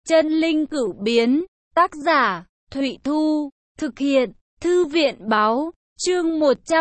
Chân linh cửu biến, tác giả, Thụy Thu, thực hiện, Thư viện báo, chương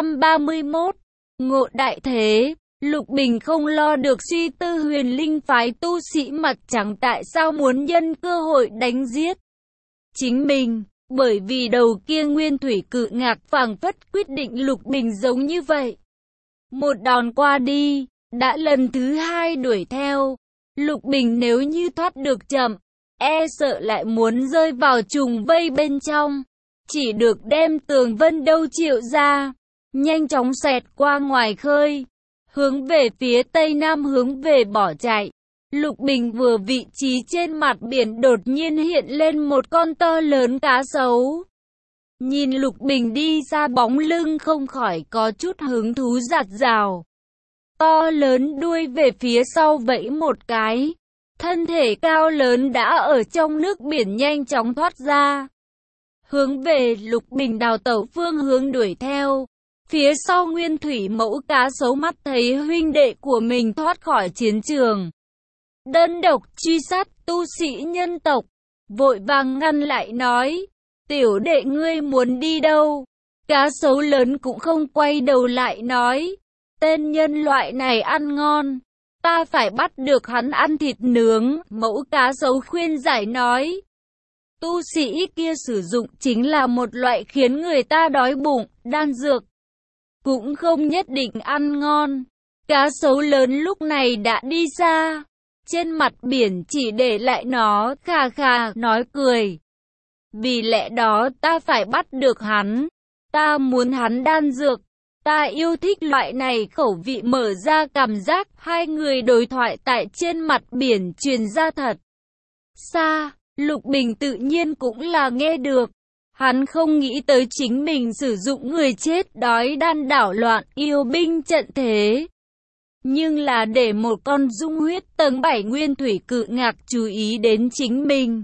131, Ngộ Đại Thế. Lục Bình không lo được suy tư Huyền Linh phái tu sĩ mặt trắng tại sao muốn nhân cơ hội đánh giết chính mình, bởi vì đầu kia Nguyên Thủy Cự Ngạc phảng phất quyết định Lục Bình giống như vậy. Một đòn qua đi, đã lần thứ hai đuổi theo, Lục Bình nếu như thoát được chậm, e sợ lại muốn rơi vào trùng vây bên trong, chỉ được đem Tường Vân Đâu triệu ra, nhanh chóng xẹt qua ngoài khơi, hướng về phía tây nam hướng về bỏ chạy. Lục Bình vừa vị trí trên mặt biển đột nhiên hiện lên một con to lớn cá sấu. Nhìn Lục Bình đi xa bóng lưng không khỏi có chút hứng thú dạt dào. To lớn đuôi về phía sau vẫy một cái, thân thể cao lớn đã ở trong nước biển nhanh chóng thoát ra, hướng về Lục Bình đào tẩu phương hướng đuổi theo. Phía sau Nguyên Thủy Mẫu cá sấu mắt thấy huynh đệ của mình thoát khỏi chiến trường, đơn độc truy sát tu sĩ nhân tộc, vội vàng ngăn lại nói, tiểu đệ ngươi muốn đi đâu? Cá sấu lớn cũng không quay đầu lại nói, tên nhân loại này ăn ngon, ta phải bắt được hắn ăn thịt nướng. Mẫu cá sấu khuyên giải nói, tu sĩ kia sử dụng chính là một loại khiến người ta đói bụng, đan dược, cũng không nhất định ăn ngon. Cá sấu lớn lúc này đã đi xa, trên mặt biển chỉ để lại nó khà khà nói cười. Vì lẽ đó ta phải bắt được hắn, ta muốn hắn đan dược, ta yêu thích loại này khẩu vị. Mở ra cảm giác hai người đối thoại tại trên mặt biển truyền ra thật xa, Lục Bình tự nhiên cũng là nghe được. Hắn không nghĩ tới chính mình sử dụng người chết đói đan đảo loạn yêu binh trận thế, nhưng là để một con dung huyết tầng 7 Nguyên Thủy Cự Ngạc chú ý đến chính mình.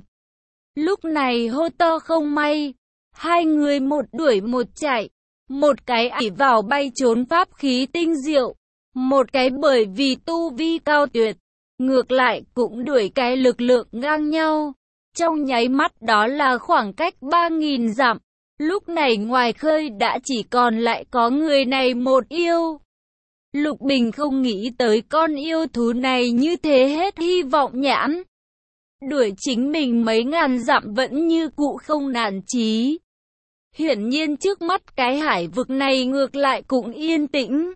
Lúc này hô to không may, hai người một đuổi một chạy, một cái ỷ vào bay trốn pháp khí tinh diệu, một cái bởi vì tu vi cao tuyệt, ngược lại cũng đuổi cái lực lượng ngang nhau. Trong nháy mắt đó là khoảng cách 3.000 dặm, lúc này ngoài khơi đã chỉ còn lại có người này một yêu. Lục Bình không nghĩ tới con yêu thú này như thế hết hy vọng nhãn. Đuổi chính mình mấy ngàn dặm vẫn như cũ không nản chí. Hiển nhiên trước mắt cái hải vực này ngược lại cũng yên tĩnh.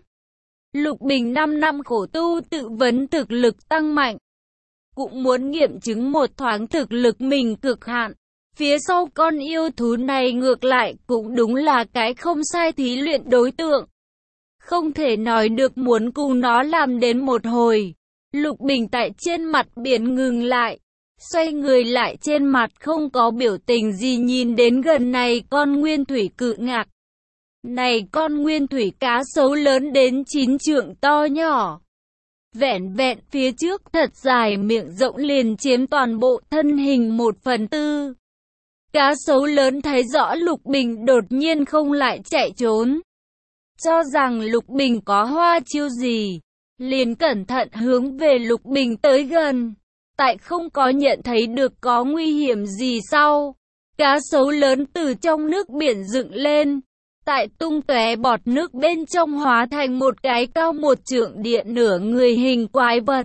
Lục Bình 5 năm khổ tu tự vấn thực lực tăng mạnh, cũng muốn nghiệm chứng một thoáng thực lực mình cực hạn. Phía sau con yêu thú này ngược lại cũng đúng là cái không sai thí luyện đối tượng. Không thể nói được muốn cùng nó làm đến một hồi. Lục Bình tại trên mặt biển ngừng lại, xoay người lại trên mặt không có biểu tình gì nhìn đến gần này con Nguyên Thủy Cự Ngạc. Này con Nguyên Thủy cá sấu lớn đến 9 trượng to nhỏ. Vẹn vẹn phía trước thật dài miệng rộng liền chiếm toàn bộ thân hình 1/4. Cá sấu lớn thấy rõ Lục Bình đột nhiên không lại chạy trốn, cho rằng Lục Bình có hoa chiêu gì, liền cẩn thận hướng về Lục Bình tới gần. Tại không có nhận thấy được có nguy hiểm gì sau, cá sấu lớn từ trong nước biển dựng lên, tại tung tóe bọt nước bên trong hóa thành một cái cao 1 trượng điện nửa người hình quái vật.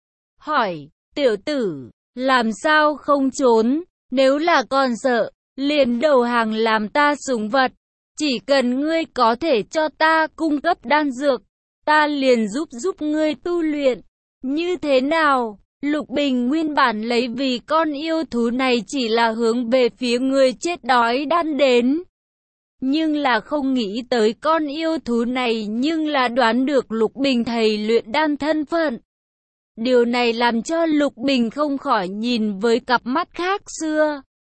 Hỏi, tiểu tử, làm sao không trốn? Nếu là còn sợ, liền đầu hàng làm ta sủng vật. Chỉ cần ngươi có thể cho ta cung cấp đan dược, ta liền giúp ngươi tu luyện. Như thế nào? Lục Bình nguyên bản lấy vì con yêu thú này chỉ là hướng về phía người chết đói đan đến, nhưng là không nghĩ tới con yêu thú này nhưng là đoán được Lục Bình thầy luyện đan thân phận. Điều này làm cho Lục Bình không khỏi nhìn với cặp mắt khác xưa.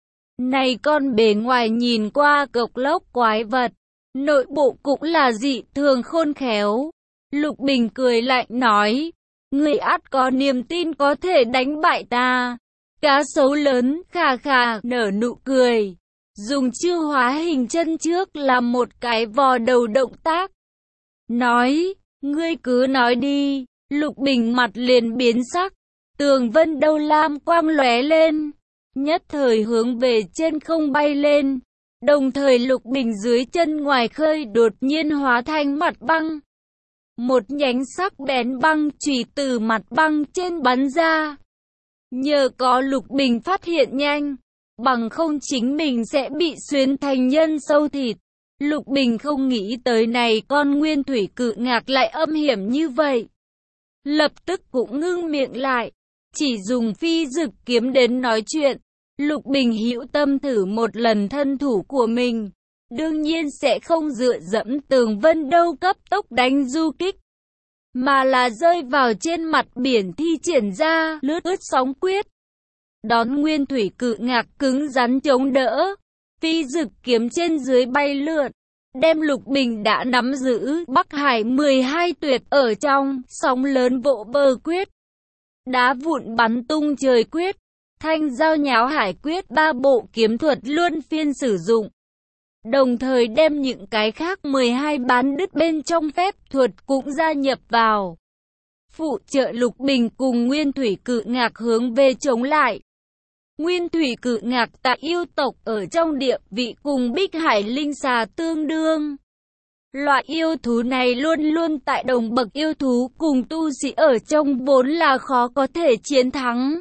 Này con bề ngoài nhìn qua cộc lốc quái vật, nội bộ cũng là dị thường khôn khéo. Lục Bình cười lạnh nói, ngươi ắt có niềm tin có thể đánh bại ta. Cá sấu lớn khà khà nở nụ cười, dùng chiêu hóa hình chân trước làm một cái vò đầu động tác. Nói, ngươi cứ nói đi. Lục Bình mặt liền biến sắc, Tường Vân Đâu lam quang lóe lên, nhất thời hướng về trên không bay lên. Đồng thời Lục Bình dưới chân ngoài khơi đột nhiên hóa thành mặt băng. Một nhánh sắc bén băng chùy từ mặt băng trên bắn ra. Nhờ có Lục Bình phát hiện nhanh, bằng không chính mình sẽ bị xuyến thành nhân sâu thịt. Lục Bình không nghĩ tới này con nguyên thủy cự ngạc lại âm hiểm như vậy. Lập tức cũng ngưng miệng lại, chỉ dùng phi dực kiếm đến nói chuyện. Lục Bình hữu tâm thử một lần thân thủ của mình, đương nhiên sẽ không dựa dẫm tường vân đâu cấp tốc đánh du kích, mà là rơi vào trên mặt biển thi triển ra lướt ướt sóng quyết. Đón nguyên thủy cự ngạc cứng rắn chống đỡ, phi dực kiếm trên dưới bay lượn, đem Lục Bình đã nắm giữ Bắc Hải 12 tuyệt ở trong sóng lớn vỗ bờ quyết, đá vụn bắn tung trời quyết, thanh giao nháo hải quyết, 3 bộ kiếm thuật luân phiên sử dụng. Đồng thời đem những cái khác 12 bán đứt bên trong phép thuật cũng gia nhập vào, phụ trợ Lục Bình cùng nguyên thủy cự ngạc hướng về chống lại. Nguyên thủy cự ngạc tại yêu tộc ở trong địa vị cùng Bích Hải linh xà tương đương. Loại yêu thú này luôn luôn tại đồng bậc yêu thú cùng tu sĩ ở trong vốn là khó có thể chiến thắng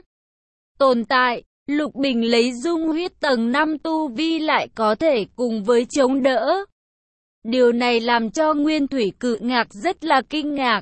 tồn tại. Lục Bình lấy dung huyết tầng 5 tu vi lại có thể cùng với chống đỡ. Điều này làm cho nguyên thủy cự ngạc rất là kinh ngạc.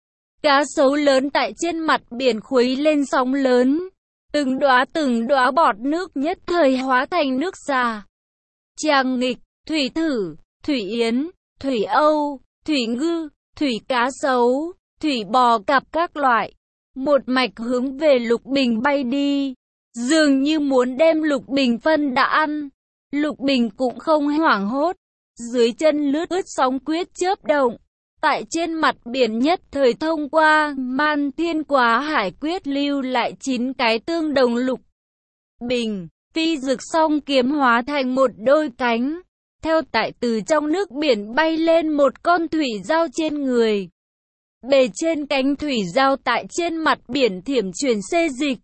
Cá sấu lớn tại trên mặt biển khuấy lên sóng lớn. Từng đóa bọt nước nhất thời hóa thành nước xà. Tràng nghịch, thủy thử, thủy yến, thủy âu, thủy ngư, thủy cá sấu, thủy bò cạp các loại. Một mạch hướng về Lục Bình bay đi. Dường như muốn đem Lục Bình phân đã ăn. Lục Bình cũng không hoảng hốt. Dưới chân lướt ướt sóng quyết chớp động. Tại trên mặt biển nhất thời thông qua Man Thiên Quá Hải quyết lưu lại 9 cái tương đồng Lục Bình. Phi dực song kiếm hóa thành một đôi cánh. Theo tại từ trong nước biển bay lên một con thủy dao trên người. Bề trên cánh thủy dao tại trên mặt biển thiểm chuyển xê dịch.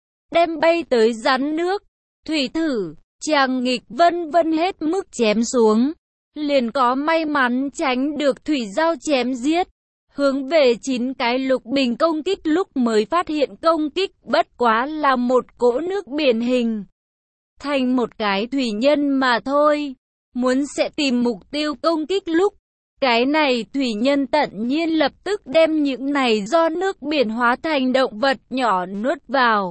Đem bay tới rắn nước, thủy thử, tràng nghịch vân vân hết mức chém xuống. Liền có may mắn tránh được thủy dao chém giết. Hướng về 9 cái Lục Bình công kích lúc mới phát hiện công kích bất quá là một cỗ nước biển hình thành một cái thủy nhân mà thôi. Muốn sẽ tìm mục tiêu công kích lúc cái này thủy nhân tận nhiên lập tức đem những này do nước biển hóa thành động vật nhỏ nuốt vào.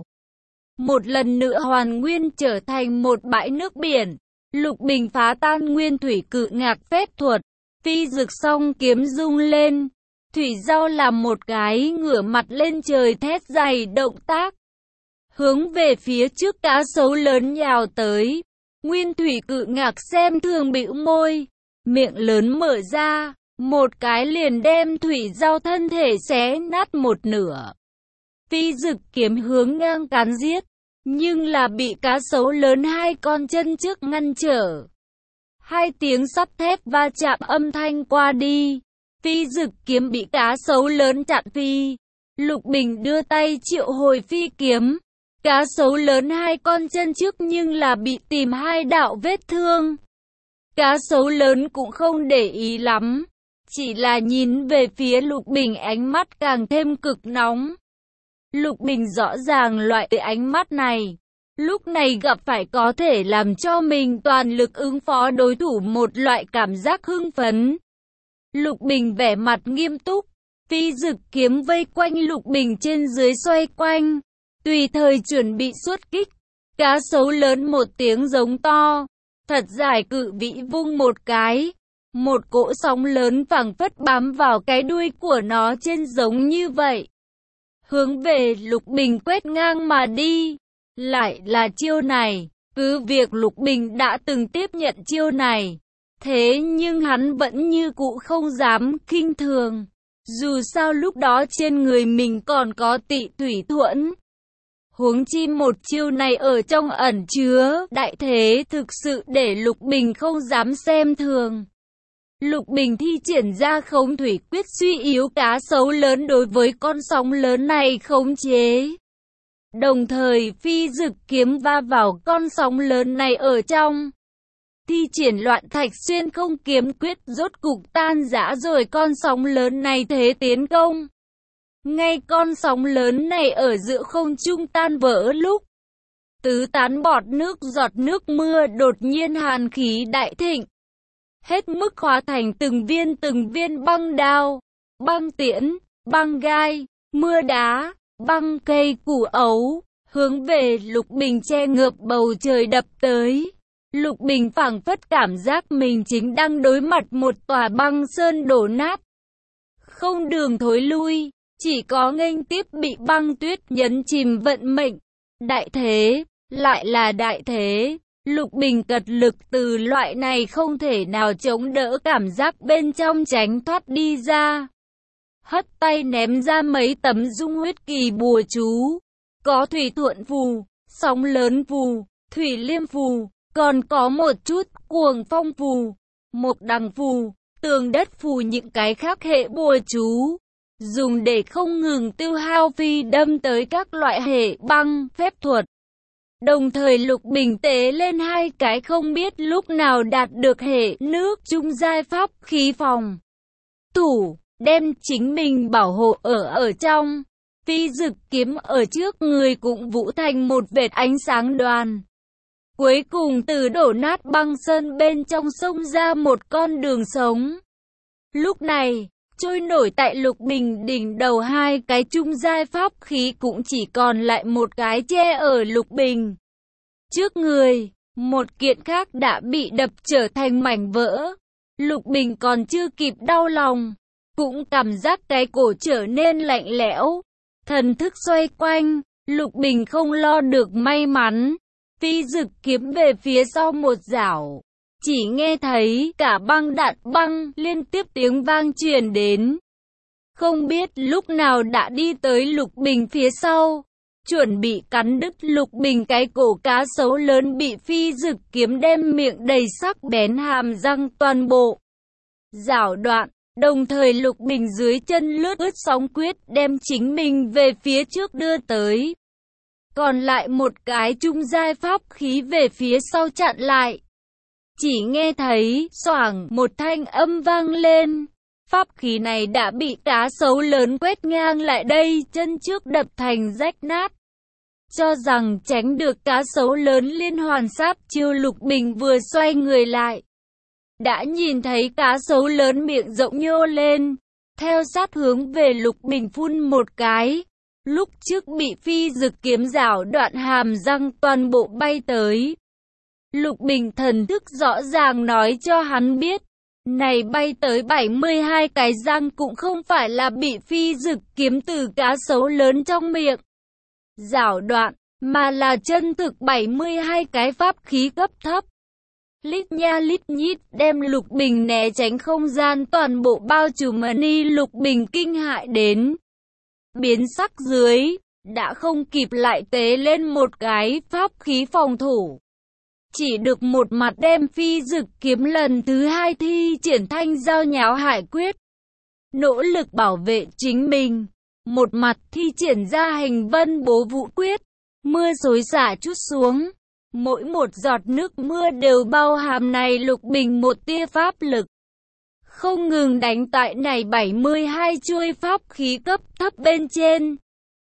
Một lần nữa hoàn nguyên trở thành một bãi nước biển. Lục Bình phá tan nguyên thủy cự ngạc phép thuật. Phi dực song kiếm rung lên. Thủy dao làm một cái ngửa mặt lên trời thét dài động tác. Hướng về phía trước cá sấu lớn nhào tới. Nguyên thủy cự ngạc xem thường bĩu môi. Miệng lớn mở ra. Một cái liền đem thủy dao thân thể xé nát một nửa. Phi dực kiếm hướng ngang cán giết. Nhưng là bị cá sấu lớn 2 con chân trước ngăn trở. 2 tiếng sắt thép va chạm âm thanh qua đi. Phi dực kiếm bị cá sấu lớn chặn phi. Lục Bình đưa tay triệu hồi phi kiếm. Cá sấu lớn 2 con chân trước nhưng là bị tìm 2 đạo vết thương. Cá sấu lớn cũng không để ý lắm. Chỉ là nhìn về phía Lục Bình ánh mắt càng thêm cực nóng. Lục Bình rõ ràng loại ánh mắt này, lúc này gặp phải có thể làm cho mình toàn lực ứng phó đối thủ một loại cảm giác hưng phấn. Lục Bình vẻ mặt nghiêm túc, phi dực kiếm vây quanh Lục Bình trên dưới xoay quanh, tùy thời chuẩn bị xuất kích. Cá sấu lớn một tiếng giống to, thật dài cự vĩ vung một cái. Một cỗ sóng lớn phảng phất bám vào cái đuôi của nó trên giống như vậy. Hướng về Lục Bình quét ngang mà đi. Lại là chiêu này. Cứ việc Lục Bình đã từng tiếp nhận chiêu này. Thế nhưng hắn vẫn như cũ không dám khinh thường. Dù sao lúc đó trên người mình còn có Tị Thủy Thuẫn. Huống chi một chiêu này ở trong ẩn chứa đại thế thực sự để Lục Bình không dám xem thường. Lục Bình thi triển ra khống thủy quyết suy yếu cá sấu lớn đối với con sóng lớn này khống chế. Đồng thời phi dực kiếm va vào con sóng lớn này ở trong. Thi triển Loạn Thạch Xuyên Không kiếm quyết rốt cục tan rã rồi con sóng lớn này thế tiến công. Ngay con sóng lớn này ở giữa không trung tan vỡ lúc tứ tán bọt nước, giọt nước mưa đột nhiên hàn khí đại thịnh. Hết mức hóa thành từng viên băng đao, băng tiễn, băng gai, mưa đá, băng cây củ ấu, hướng về Lục Bình che ngợp bầu trời đập tới. Lục Bình phảng phất cảm giác mình chính đang đối mặt một tòa băng sơn đổ nát. Không đường thối lui, chỉ có nghênh tiếp bị băng tuyết nhấn chìm vận mệnh. Đại thế, lại là đại thế. Lục Bình cật lực từ loại này không thể nào chống đỡ cảm giác bên trong tránh thoát đi ra. Hất tay ném ra mấy tấm dung huyết kỳ bùa chú. Có thủy thuận phù, sóng lớn phù, thủy liêm phù, còn có một chút cuồng phong phù, mộc đằng phù, tường đất phù, những cái khác hệ bùa chú. Dùng để không ngừng tiêu hao phi đâm tới các loại hệ băng phép thuật. Đồng thời Lục Bình tế lên hai cái không biết lúc nào đạt được hệ nước trung giai pháp khí phòng thủ, đem chính mình bảo hộ ở trong. Phi dực kiếm ở trước người cũng vũ thành một vệt ánh sáng đoàn. Cuối cùng từ đổ nát băng sơn bên trong sông ra một con đường sống. Lúc này, trôi nổi tại Lục Bình đỉnh đầu hai cái trung giai pháp khí cũng chỉ còn lại một cái che ở Lục Bình trước người, một kiện khác đã bị đập trở thành mảnh vỡ. Lục Bình còn chưa kịp đau lòng, cũng cảm giác cái cổ trở nên lạnh lẽo. Thần thức xoay quanh, Lục Bình không lo được may mắn. Phi dực kiếm về phía sau một rảo, chỉ nghe thấy cả băng đạn băng liên tiếp tiếng vang truyền đến. Không biết lúc nào đã đi tới Lục Bình phía sau, chuẩn bị cắn đứt Lục Bình cái cổ. Cá sấu lớn bị phi dực kiếm đem miệng đầy sắc bén hàm răng toàn bộ rảo đoạn. Đồng thời Lục Bình dưới chân lướt ướt sóng quyết đem chính mình về phía trước đưa tới. Còn lại một cái trung giai pháp khí về phía sau chặn lại. Chỉ nghe thấy xoảng một thanh âm vang lên. Pháp khí này đã bị cá sấu lớn quét ngang lại đây, chân trước đập thành rách nát. Cho rằng tránh được cá sấu lớn liên hoàn sát chiêu, Lục Bình vừa xoay người lại, đã nhìn thấy cá sấu lớn miệng rộng nhô lên, theo sát hướng về Lục Bình phun một cái. Lúc trước bị phi dực kiếm rảo đoạn hàm răng toàn bộ bay tới. Lục Bình thần thức rõ ràng nói cho hắn biết, này bay tới 72 cái răng cũng không phải là bị phi dực kiếm từ cá sấu lớn trong miệng rảo đoạn, mà là chân thực 72 cái pháp khí cấp thấp. Lít nha lít nhít đem Lục Bình né tránh không gian toàn bộ bao trùm. Ni Lục Bình kinh hại đến biến sắc dưới, đã không kịp lại tế lên một cái pháp khí phòng thủ. Chỉ được một mặt đem phi dực kiếm lần thứ hai thi triển thanh giao nháo hải quyết, nỗ lực bảo vệ chính mình. Một mặt thi triển ra hành vân bố vũ quyết, mưa xối xả chút xuống. Mỗi một giọt nước mưa đều bao hàm này Lục Bình một tia pháp lực. Không ngừng đánh tại này 72 chuôi pháp khí cấp thấp bên trên.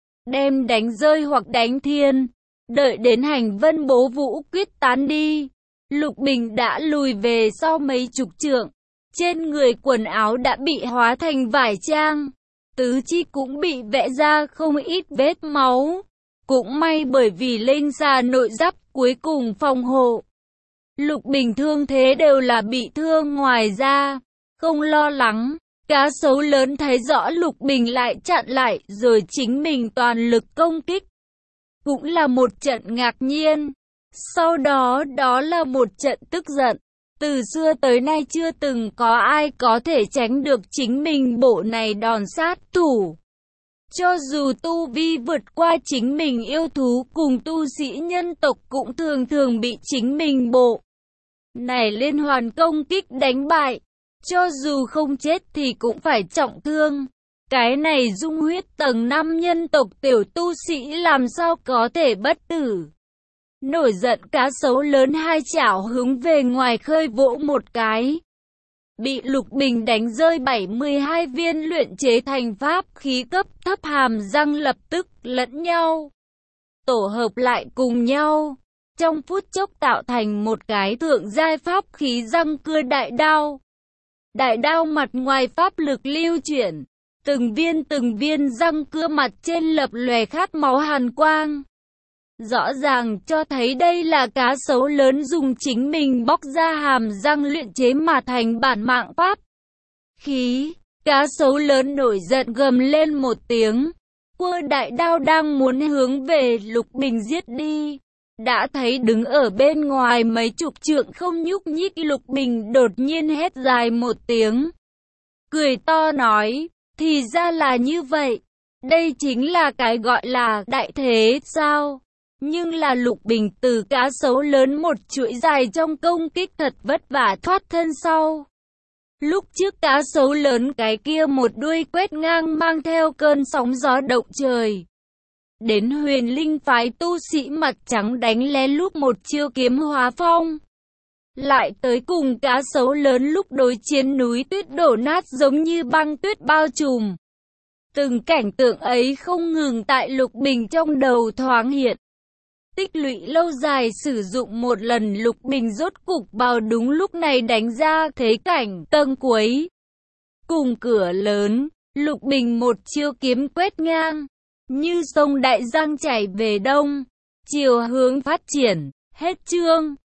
Đem đánh rơi hoặc đánh thiên. Đợi đến hành vân bố vũ quyết tán đi, Lục Bình đã lùi về sau mấy chục trượng. Trên người quần áo đã bị hóa thành vải trang. Tứ chi cũng bị vẽ ra không ít vết máu. Cũng may bởi vì linh xà nội giáp cuối cùng phòng hộ, Lục Bình thương thế đều là bị thương ngoài ra, không lo lắng. Cá sấu lớn thấy rõ Lục Bình lại chặn lại rồi chính mình toàn lực công kích. Cũng là một trận ngạc nhiên. Sau đó đó là một trận tức giận. Từ xưa tới nay chưa từng có ai có thể tránh được chính mình bộ này đòn sát thủ. Cho dù tu vi vượt qua chính mình, yêu thú cùng tu sĩ nhân tộc cũng thường thường bị chính mình bộ này liên hoàn công kích đánh bại. Cho dù không chết thì cũng phải trọng thương. Cái này dung huyết tầng 5 nhân tộc tiểu tu sĩ làm sao có thể bất tử. Nổi giận cá sấu lớn hai chảo hướng về ngoài khơi vỗ một cái. Bị Lục Bình đánh rơi 72 viên luyện chế thành pháp khí cấp thấp, hàm răng lập tức lẫn nhau tổ hợp lại cùng nhau, trong phút chốc tạo thành một cái thượng giai pháp khí răng cưa đại đao. Đại đao mặt ngoài pháp lực lưu chuyển, từng viên răng cưa mặt trên lập lòe khát máu hàn quang. Rõ ràng cho thấy đây là cá sấu lớn dùng chính mình bóc ra hàm răng luyện chế mà thành bản mạng pháp khí. Cá sấu lớn nổi giận gầm lên một tiếng, quơ đại đao đang muốn hướng về Lục Bình giết đi. Đã thấy đứng ở bên ngoài mấy chục trượng không nhúc nhích Lục Bình đột nhiên hét dài một tiếng, cười to nói, thì ra là như vậy, đây chính là cái gọi là đại thế sao? Nhưng là Lục Bình từ cá sấu lớn một chuỗi dài trong công kích thật vất vả thoát thân sau. Lúc trước cá sấu lớn cái kia một đuôi quét ngang mang theo cơn sóng gió động trời. Đến Huyền Linh phái tu sĩ mặt trắng đánh lén lúc một chiêu kiếm hóa phong. Lại tới cùng cá sấu lớn lúc đối chiến núi tuyết đổ nát giống như băng tuyết bao trùm. Từng cảnh tượng ấy không ngừng tại Lục Bình trong đầu thoáng hiện. Tích lũy lâu dài sử dụng một lần, Lục Bình rốt cục vào đúng lúc này đánh ra thế cảnh tầng cuối. Cùng cửa lớn, Lục Bình một chiêu kiếm quét ngang, như sông đại giang chảy về đông, chiều hướng phát triển. Hết chương.